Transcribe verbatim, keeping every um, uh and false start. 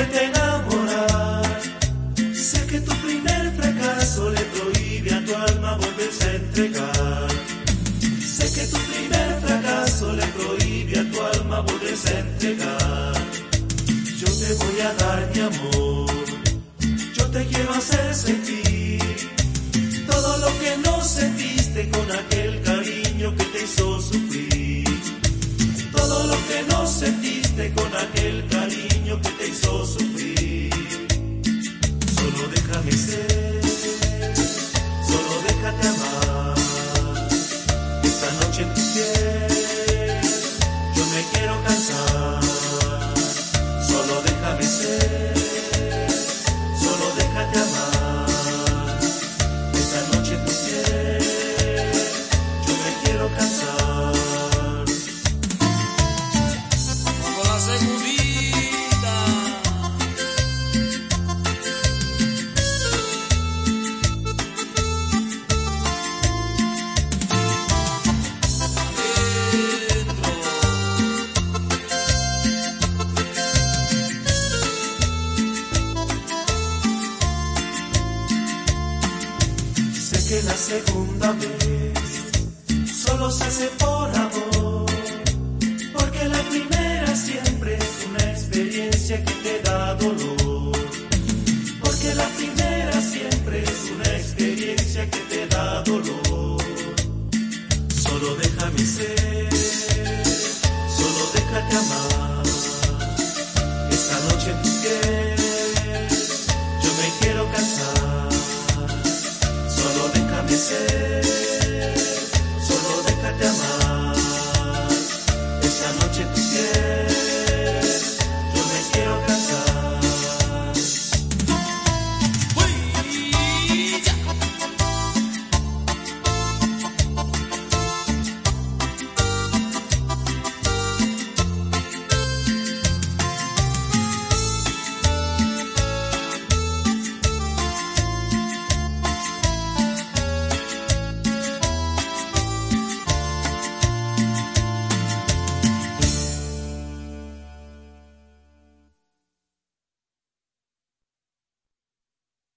volverte a enamorar. Sé que tu primer fracaso le prohíbe a tu alma volverse a entregar. Sé que tu primer fracaso le prohíbe a tu alma volverse a entregar. Yo te voy a dar mi amor, yo te quiero hacer sentir todo lo que no sentiste con aquel cariño que te hizo sufrir. Todo lo que no sentiste con aquel cariño que te hizo sufrir. Solo déjame ser, solo déjate amar. Esta noche en tu piel yo me quiero cansar. Solo déjame ser, solo déjate amar. Esta noche en tu piel yo me quiero cansar. Con la segundita. Sé que la segunda vez solo se hace por amor, porque la primera siempre es una experiencia que te da dolor. Porque la primera siempre es una experiencia que te da dolor. Solo déjame ser, solo déjate amar. Esta noche